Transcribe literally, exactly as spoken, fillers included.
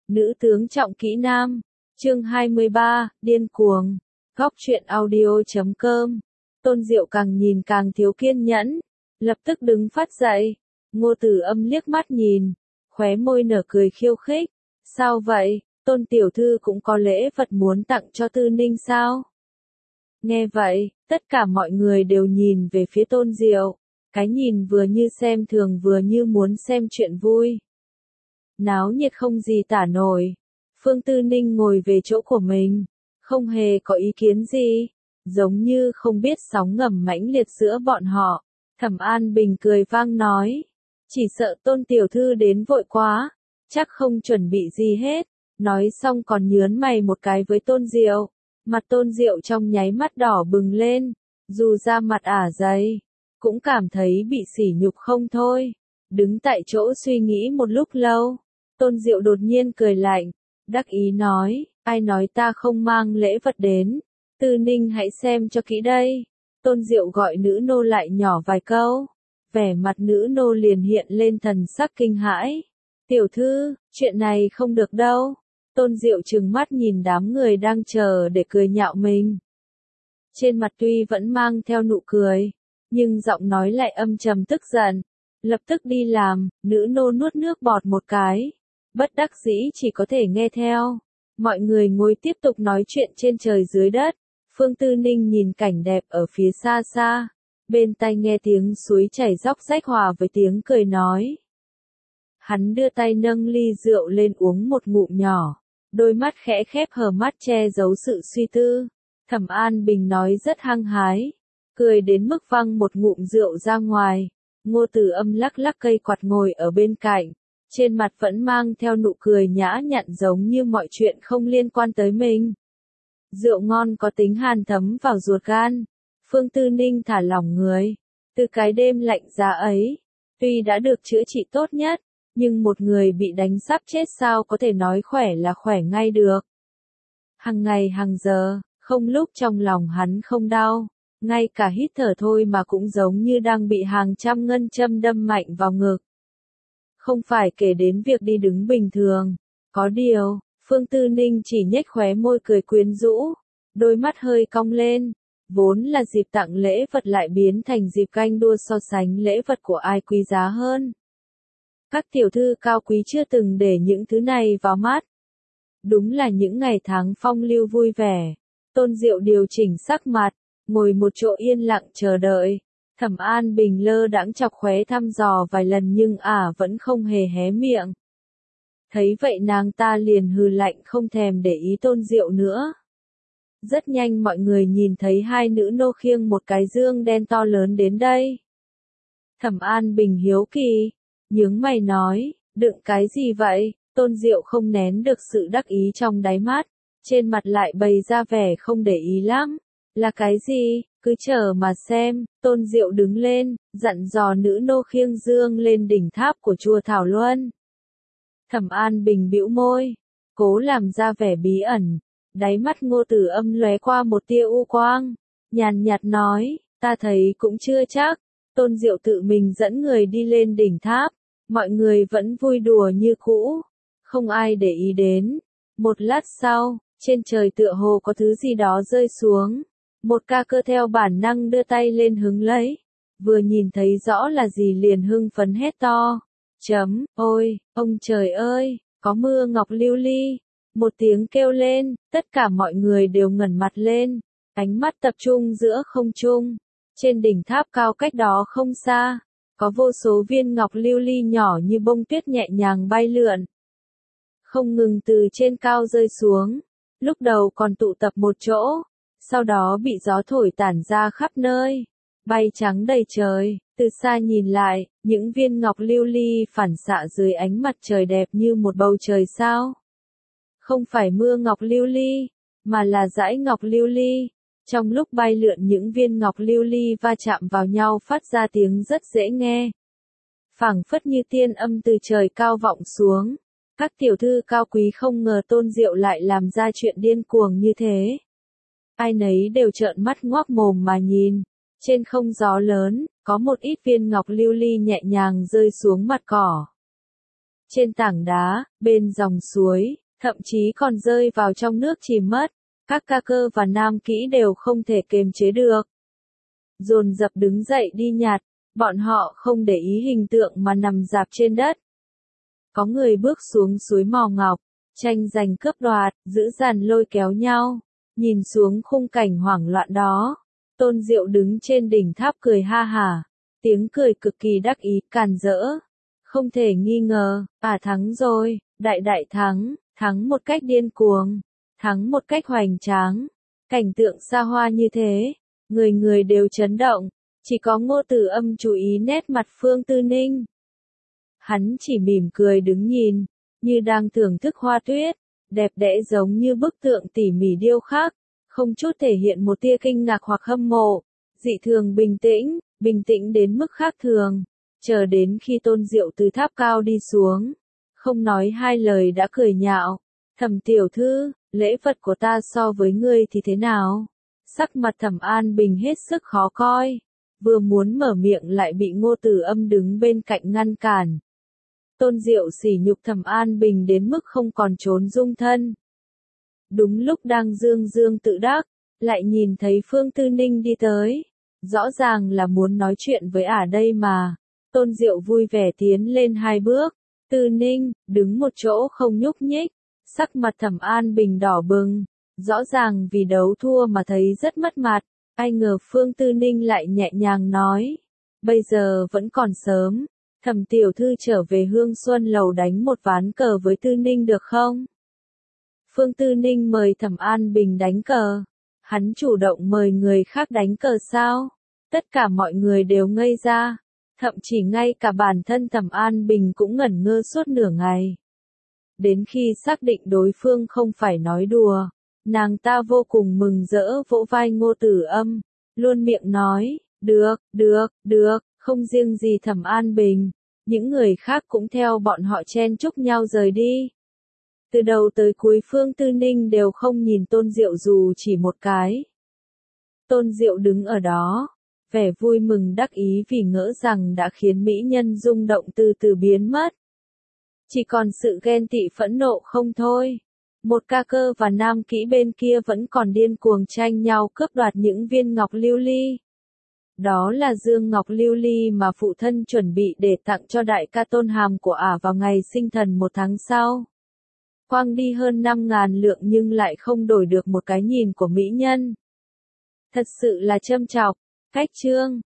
Nữ tướng trọng kỹ nam. Chương hai mươi ba, điên cuồng. Góc truyện audio chấm com. Tôn Diệu càng nhìn càng thiếu kiên nhẫn, lập tức đứng phát dậy. Ngô Tử Âm liếc mắt nhìn, khóe môi nở cười khiêu khích. Sao vậy, Tôn tiểu thư cũng có lễ vật muốn tặng cho Tư Ninh sao? Nghe vậy, tất cả mọi người đều nhìn về phía Tôn Diệu, cái nhìn vừa như xem thường vừa như muốn xem chuyện vui. Náo nhiệt không gì tả nổi. Phương Tư Ninh ngồi về chỗ của mình, không hề có ý kiến gì, giống như không biết sóng ngầm mãnh liệt giữa bọn họ. Thẩm An Bình cười vang nói, chỉ sợ Tôn tiểu thư đến vội quá, chắc không chuẩn bị gì hết. Nói xong còn nhớn mày một cái với Tôn Diệu, mặt Tôn Diệu trong nháy mắt đỏ bừng lên, dù da mặt ả dày, cũng cảm thấy bị sỉ nhục không thôi. Đứng tại chỗ suy nghĩ một lúc lâu, Tôn Diệu đột nhiên cười lạnh, đắc ý nói, ai nói ta không mang lễ vật đến, Tư Ninh hãy xem cho kỹ đây. Tôn Diệu gọi nữ nô lại nhỏ vài câu, vẻ mặt nữ nô liền hiện lên thần sắc kinh hãi. Tiểu thư, chuyện này không được đâu. Tôn Diệu trừng mắt nhìn đám người đang chờ để cười nhạo mình. Trên mặt tuy vẫn mang theo nụ cười, nhưng giọng nói lại âm trầm tức giận. Lập tức đi làm, nữ nô nuốt nước bọt một cái. Bất đắc dĩ chỉ có thể nghe theo. Mọi người ngồi tiếp tục nói chuyện trên trời dưới đất. Phương Tư Ninh nhìn cảnh đẹp ở phía xa xa. Bên tai nghe tiếng suối chảy róc rách hòa với tiếng cười nói. Hắn đưa tay nâng ly rượu lên uống một ngụm nhỏ. Đôi mắt khẽ khép hờ mắt che giấu sự suy tư. Thẩm An Bình nói rất hăng hái. Cười đến mức văng một ngụm rượu ra ngoài. Ngô Tử Âm lắc lắc cây quạt ngồi ở bên cạnh. Trên mặt vẫn mang theo nụ cười nhã nhặn giống như mọi chuyện không liên quan tới mình. Rượu ngon có tính hàn thấm vào ruột gan. Phương Tư Ninh thả lỏng người. Từ cái đêm lạnh giá ấy, tuy đã được chữa trị tốt nhất, nhưng một người bị đánh sắp chết sao có thể nói khỏe là khỏe ngay được. Hằng ngày hàng giờ, không lúc trong lòng hắn không đau, ngay cả hít thở thôi mà cũng giống như đang bị hàng trăm ngân châm đâm mạnh vào ngực. Không phải kể đến việc đi đứng bình thường, có điều, Phương Tư Ninh chỉ nhếch khóe môi cười quyến rũ, đôi mắt hơi cong lên, vốn là dịp tặng lễ vật lại biến thành dịp canh đua so sánh lễ vật của ai quý giá hơn. Các tiểu thư cao quý chưa từng để những thứ này vào mắt. Đúng là những ngày tháng phong lưu vui vẻ. Tôn Diệu điều chỉnh sắc mặt, ngồi một chỗ yên lặng chờ đợi. Thẩm An Bình lơ đãng chọc khóe thăm dò vài lần nhưng ả vẫn không hề hé miệng. Thấy vậy nàng ta liền hừ lạnh không thèm để ý Tôn Diệu nữa. Rất nhanh mọi người nhìn thấy hai nữ nô khiêng một cái dương đen to lớn đến đây. Thẩm An Bình hiếu kỳ, nhướng mày nói, đựng cái gì vậy? Tôn Diệu không nén được sự đắc ý trong đáy mắt, trên mặt lại bày ra vẻ không để ý lắm. Là cái gì? Cứ chờ mà xem. Tôn Diệu đứng lên, dặn dò nữ nô khiêng dương lên đỉnh tháp của chùa Thảo Luân. Thẩm An Bình bĩu môi, cố làm ra vẻ bí ẩn. Đáy mắt Ngô Tử Âm lóe qua một tia u quang, nhàn nhạt nói, ta thấy cũng chưa chắc. Tôn Diệu tự mình dẫn người đi lên đỉnh tháp, mọi người vẫn vui đùa như cũ, không ai để ý đến. Một lát sau, trên trời tựa hồ có thứ gì đó rơi xuống. Một ca cơ theo bản năng đưa tay lên hứng lấy, vừa nhìn thấy rõ là gì liền hưng phấn hét to. Chấm, ôi, ông trời ơi, có mưa ngọc lưu ly. Một tiếng kêu lên, tất cả mọi người đều ngẩng mặt lên, ánh mắt tập trung giữa không trung. Trên đỉnh tháp cao cách đó không xa, có vô số viên ngọc lưu ly nhỏ như bông tuyết nhẹ nhàng bay lượn. Không ngừng từ trên cao rơi xuống, lúc đầu còn tụ tập một chỗ, sau đó bị gió thổi tản ra khắp nơi, bay trắng đầy trời. Từ xa nhìn lại, những viên ngọc lưu ly phản xạ dưới ánh mặt trời đẹp như một bầu trời sao. Không phải mưa ngọc lưu ly, mà là dải ngọc lưu ly. Trong lúc bay lượn những viên ngọc lưu ly va chạm vào nhau phát ra tiếng rất dễ nghe. Phảng phất như tiên âm từ trời cao vọng xuống. Các tiểu thư cao quý không ngờ Tôn Diệu lại làm ra chuyện điên cuồng như thế. Ai nấy đều trợn mắt ngoác mồm mà nhìn. Trên không gió lớn, có một ít viên ngọc lưu ly nhẹ nhàng rơi xuống mặt cỏ. trên tảng đá, bên dòng suối, thậm chí còn rơi vào trong nước chìm mất. Các ca cơ và nam kỹ đều không thể kiềm chế được. Dồn dập đứng dậy đi nhặt, bọn họ không để ý hình tượng mà nằm rạp trên đất. Có người bước xuống suối Mò Ngọc, tranh giành cướp đoạt, giữ dàn lôi kéo nhau. Nhìn xuống khung cảnh hoảng loạn đó, Tôn Diệu đứng trên đỉnh tháp cười ha hả, tiếng cười cực kỳ đắc ý, càn rỡ. Không thể nghi ngờ, à thắng rồi, đại đại thắng, thắng một cách điên cuồng, thắng một cách hoành tráng. Cảnh tượng xa hoa như thế, người người đều chấn động, chỉ có Ngô Tử Âm chú ý nét mặt Phương Tư Ninh. Hắn chỉ mỉm cười đứng nhìn, như đang thưởng thức hoa tuyết, đẹp đẽ giống như bức tượng tỉ mỉ điêu khắc, không chút thể hiện một tia kinh ngạc hoặc hâm mộ, dị thường bình tĩnh, bình tĩnh đến mức khác thường, chờ đến khi Tôn Diệu từ tháp cao đi xuống, không nói hai lời đã cười nhạo, Thẩm tiểu thư, lễ vật của ta so với ngươi thì thế nào? Sắc mặt Thẩm An Bình hết sức khó coi, vừa muốn mở miệng lại bị Ngô Tử Âm đứng bên cạnh ngăn cản. Tôn Diệu sỉ nhục Thẩm An Bình đến mức không còn trốn dung thân. Đúng lúc đang dương dương tự đắc, lại nhìn thấy Phương Tư Ninh đi tới. Rõ ràng là muốn nói chuyện với ả đây mà. Tôn Diệu vui vẻ tiến lên hai bước. Tư Ninh, đứng một chỗ không nhúc nhích. Sắc mặt Thẩm An Bình đỏ bừng. Rõ ràng vì đấu thua mà thấy rất mất mặt. Ai ngờ Phương Tư Ninh lại nhẹ nhàng nói. Bây giờ vẫn còn sớm. Thẩm tiểu thư trở về Hương Xuân Lầu đánh một ván cờ với Tư Ninh được không? Phương Tư Ninh mời Thẩm An Bình đánh cờ. Hắn chủ động mời người khác đánh cờ sao? Tất cả mọi người đều ngây ra. Thậm chí ngay cả bản thân Thẩm An Bình cũng ngẩn ngơ suốt nửa ngày. Đến khi xác định đối phương không phải nói đùa, nàng ta vô cùng mừng rỡ vỗ vai Ngô Tử Âm, luôn miệng nói, được, được, được, không riêng gì Thẩm An Bình, những người khác cũng theo bọn họ chen chúc nhau rời đi. Từ đầu tới cuối Phương Tư Ninh đều không nhìn Tôn Diệu dù chỉ một cái. Tôn Diệu đứng ở đó, vẻ vui mừng đắc ý vì ngỡ rằng đã khiến mỹ nhân rung động từ từ biến mất. Chỉ còn sự ghen tị phẫn nộ không thôi. Một ca cơ và nam kỹ bên kia vẫn còn điên cuồng tranh nhau cướp đoạt những viên ngọc lưu ly. Đó là dương ngọc lưu ly mà phụ thân chuẩn bị để tặng cho đại ca Tôn Hàm của ả vào ngày sinh thần một tháng sau. Quang đi hơn năm ngàn lượng nhưng lại không đổi được một cái nhìn của mỹ nhân. Thật sự là châm chọc, cách chương.